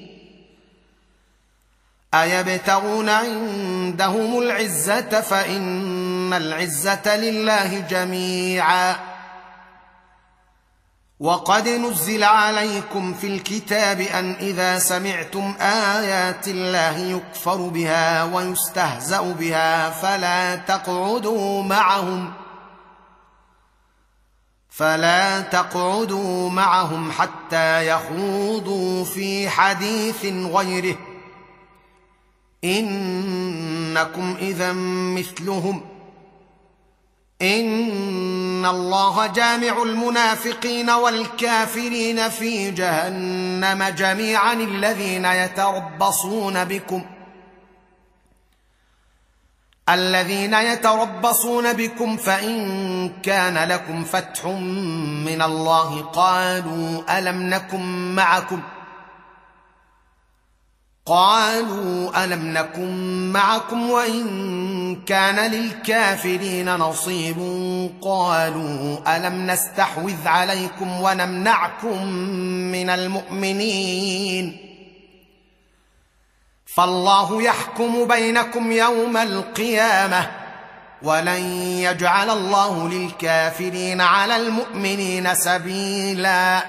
أيبتغون عندهم العزة فإن العزة لله جميعا وقد نزل عليكم في الكتاب أن إذا سمعتم آيات الله يكفر بها ويستهزأ بها فلا تقعدوا معهم حتى يخوضوا في حديث غيره إنكم إذا مثلهم إن الله جامع المنافقين والكافرين في جهنم جميعا الذين يتربصون بكم فإن كان لكم فتح من الله قالوا ألم نكن معكم وإن كان للكافرين نصيب قالوا ألم نستحوذ عليكم ونمنعكم من المؤمنين فالله يحكم بينكم يوم القيامة ولن يجعل الله للكافرين على المؤمنين سبيلا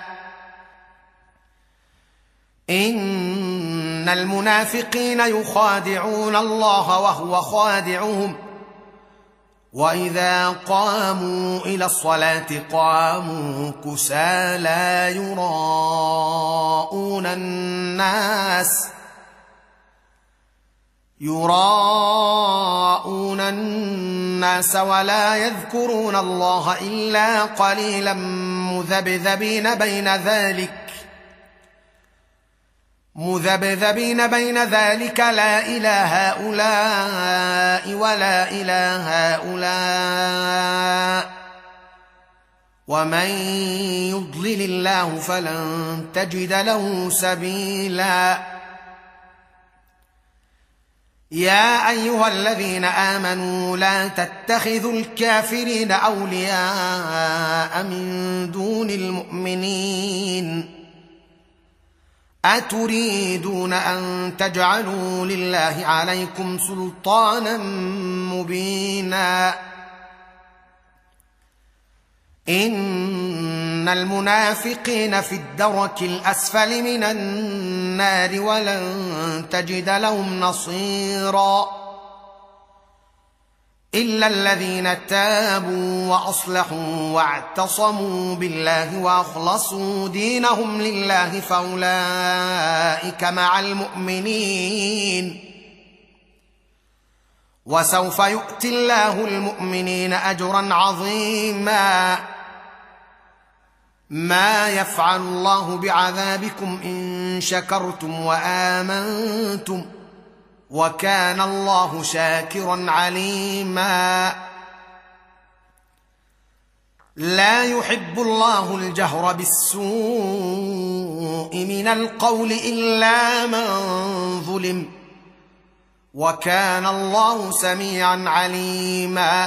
إن المنافقين يخادعون الله وهو خادعهم وإذا قاموا إلى الصلاة قاموا كسالى يراءون الناس ولا يذكرون الله إلا قليلا مذبذبين بين ذلك لا إلى هؤلاء ولا إلى هؤلاء ومن يضلل الله فلن تجد له سبيلا يا أيها الذين آمنوا لا تتخذوا الكافرين أولياء من دون المؤمنين أتريدون أن تجعلوا لله عليكم سلطانا مبينا إن المنافقين في الدرك الأسفل من النار ولن تجد لهم نصيرا إلا الذين تابوا وأصلحوا واعتصموا بالله وأخلصوا دينهم لله فأولئك مع المؤمنين وسوف يؤتي الله المؤمنين أجرا عظيما ما يفعل الله بعذابكم إن شكرتم وآمنتم وكان الله شاكرا عليما لا يحب الله الجهر بالسوء من القول إلا من ظلم وكان الله سميعا عليما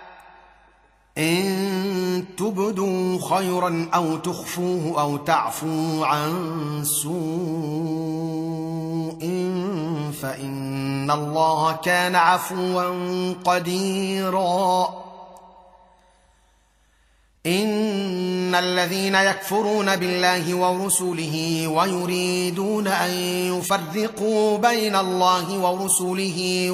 إن تبدوا خيرا أو تخفوه أو تعفوا عن سوء فإن الله كان عفوا قديرا إن الذين يكفرون بالله ورسله ويريدون أن يفرقوا بين الله ورسله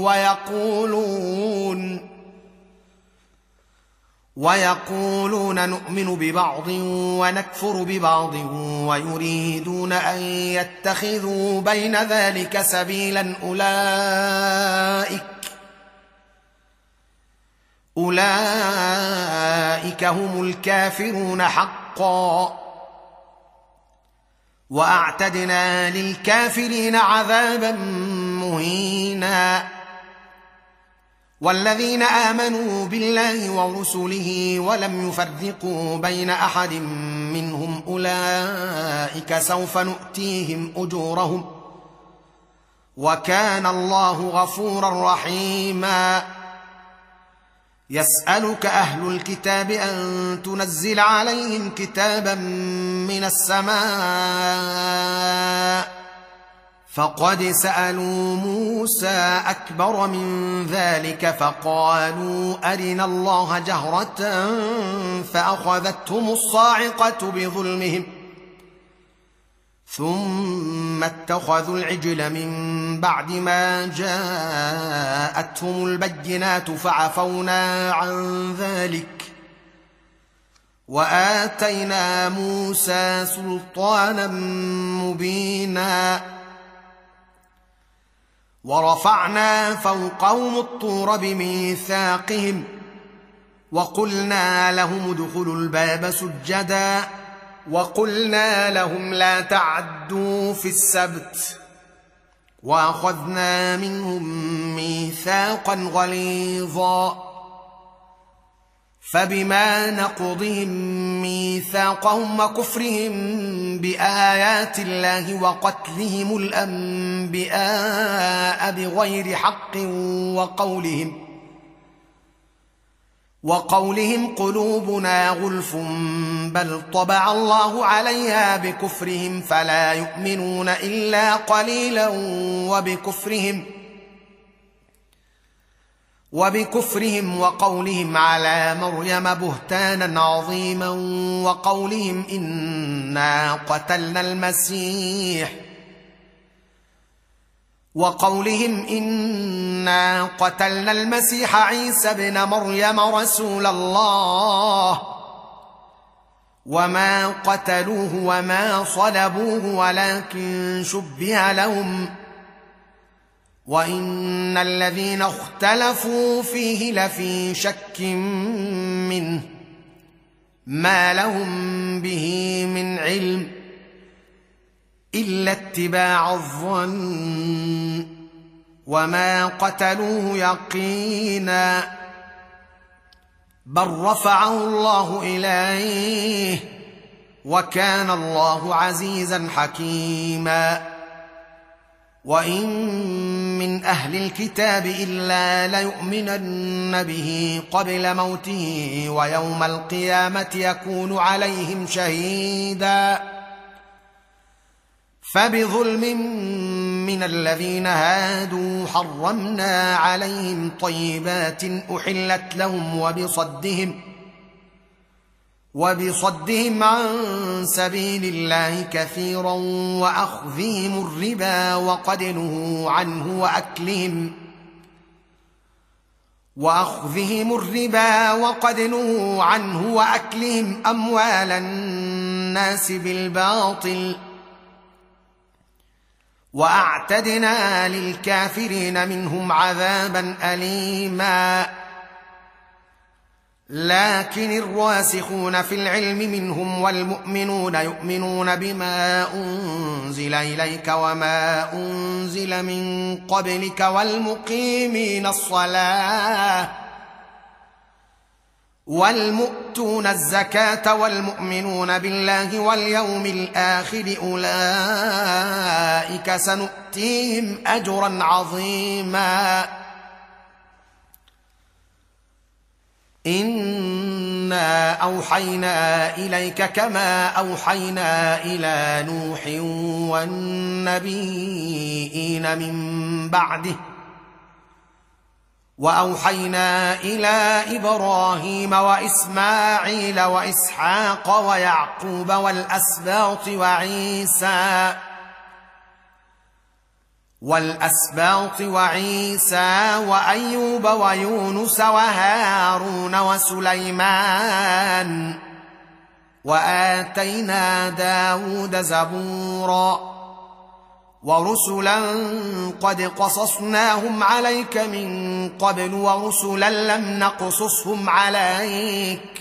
ويقولون نؤمن ببعض ونكفر ببعض ويريدون أن يتخذوا بين ذلك سبيلا أولئك هم الكافرون حقا وأعتدنا للكافرين عذابا مهينا والذين آمنوا بالله ورسله ولم يفرقوا بين أحد منهم أولئك سوف نؤتيهم أجورهم وكان الله غفورا رحيما يسألك أهل الكتاب أن تنزل عليهم كتابا من السماء فقد سألوا موسى أكبر من ذلك فقالوا أرنا الله جهرة فأخذتهم الصاعقة بظلمهم ثم اتخذوا العجل من بعد ما جاءتهم البينات فعفونا عن ذلك وآتينا موسى سلطانا مبينا ورفعنا فوقهم الطور بميثاقهم وقلنا لهم ادخلوا الباب سجدا وقلنا لهم لا تعدوا في السبت وأخذنا منهم ميثاقا غليظا فبما نقضهم ميثاقهم وكفرهم بآيات الله وقتلهم الأنبياء بغير حق وقولهم قلوبنا غلف بل طبع الله عليها بكفرهم فلا يؤمنون إلا قليلا وبكفرهم وقولهم على مريم بهتانا عظيما وقولهم إنا قتلنا المسيح عيسى ابن مريم رسول الله وما قتلوه وما صلبوه ولكن شبه لهم وإن الذين اختلفوا فيه لفي شك منه ما لهم به من علم إلا اتباع الظن وما قتلوه يقينا بل رفعه الله إليه وكان الله عزيزا حكيما وإن من أهل الكتاب إلا ليؤمنن به قبل موته ويوم القيامة يكون عليهم شهيدا فبظلم من الذين هادوا حرمنا عليهم طيبات أحلت لهم وبصدهم عن سبيل الله كثيرا وأخذهم الربا وقد نهوا عنه وأكلهم أموال الناس بالباطل وأعتدنا للكافرين منهم عذابا أليما لكن الراسخون في العلم منهم والمؤمنون يؤمنون بما أنزل إليك وما أنزل من قبلك والمؤتون الزكاة والمؤمنون بالله واليوم الآخر أولئك سنؤتيهم أجرا عظيما إنا أوحينا إليك كما أوحينا إلى نوح والنبيين من بعده وأوحينا إلى إبراهيم وإسماعيل وإسحاق ويعقوب والأسباط وعيسى وأيوب ويونس وهارون وسليمان وآتينا داود زبورا ورسلا قد قصصناهم عليك من قبل ورسلا لم نقصصهم عليك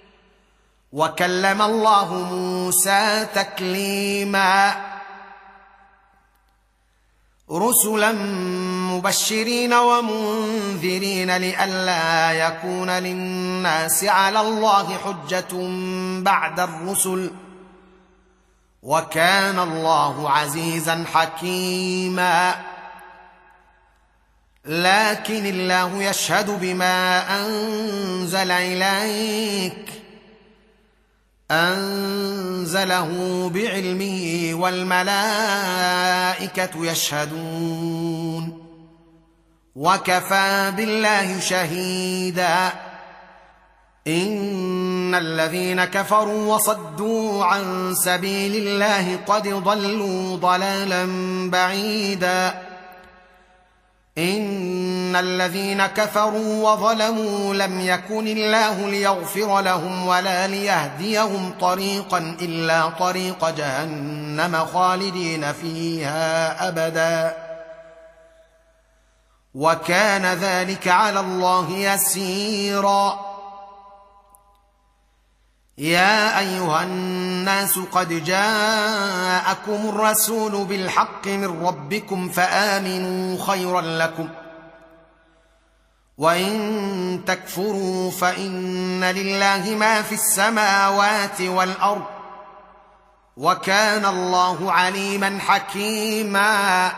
وكلم الله موسى تكليما رسلا مبشرين ومنذرين لئلا يكون للناس على الله حجة بعد الرسل وكان الله عزيزا حكيما لكن الله يشهد بما أنزل إليك أنزله بعلمه والملائكة يشهدون وكفى بالله شهيدا إن الذين كفروا وصدوا عن سبيل الله قد ضلوا ضلالا بعيدا إن الذين كفروا وظلموا لم يكن الله ليغفر لهم ولا ليهديهم طريقا إلا طريق جهنم خالدين فيها أبدا وكان ذلك على الله يسيرا يا أيها الناس قد جاءكم الرسول بالحق من ربكم فآمنوا خيرا لكم وإن تكفروا فإن لله ما في السماوات والأرض وكان الله عليما حكيما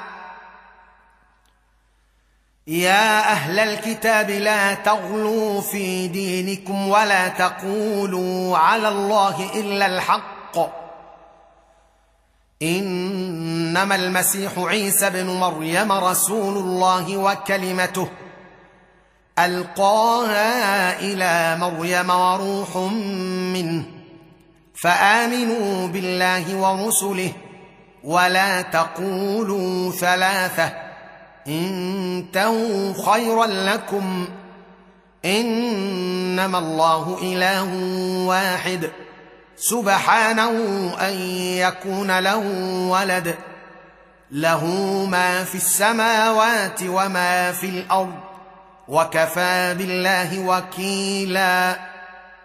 يا أهل الكتاب لا تغلوا في دينكم ولا تقولوا على الله إلا الحق إنما المسيح عيسى بن مريم رسول الله وكلمته ألقاها إلى مريم وروح منه فآمنوا بالله ورسله ولا تقولوا ثلاثة انتهوا خيرا لكم إنما الله إله واحد سبحانه أن يكون له ولد له ما في السماوات وما في الأرض وكفى بالله وكيلا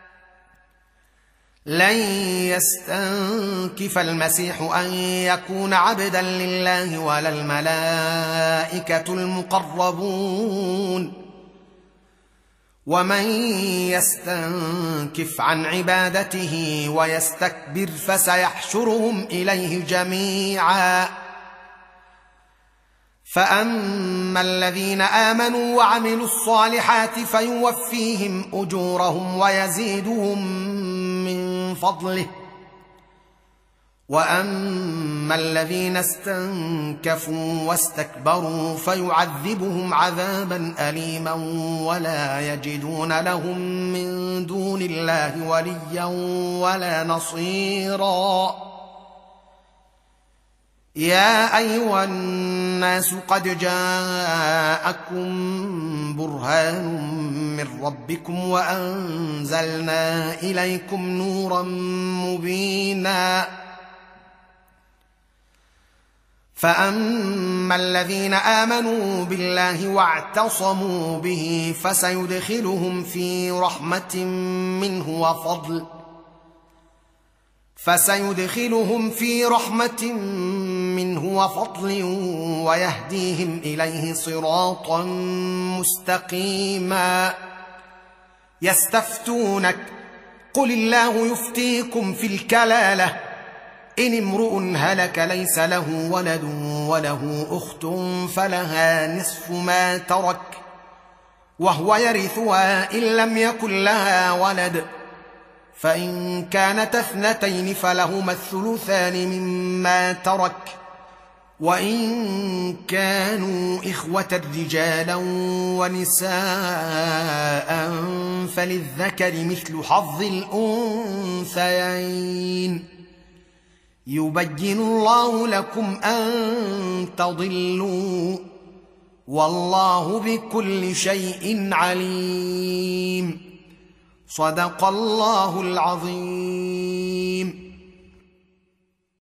لن يستنكف المسيح أن يكون عبدا لله ولا الملائكة المقربون ومن يستنكف عن عبادته ويستكبر فسيحشرهم إليه جميعا فأما الذين آمنوا وعملوا الصالحات فيوفيهم أجورهم ويزيدهم من فضله وأما الذين استنكفوا واستكبروا فيعذبهم عذابا أليما ولا يجدون لهم من دون الله وليا ولا نصيرا يا أيها الناس قد جاءكم برهان من ربكم وأنزلنا إليكم نورا مبينا فأما الذين آمنوا بالله واعتصموا به فسيدخلهم في رحمة منه وفضل ويهديهم إليه صراطا مستقيما يستفتونك قل الله يفتيكم في الكلالة إن امرؤ هلك ليس له ولد وله أخت فلها نصف ما ترك وهو يرثها إن لم يكن لها ولد فإن كانت اثنتين فلهما الثلثان مما ترك وإن كانوا إخوة رجالا ونساء فللذكر مثل حظ الأنثيين يبين الله لكم أن تضلوا والله بكل شيء عليم صدق الله العظيم.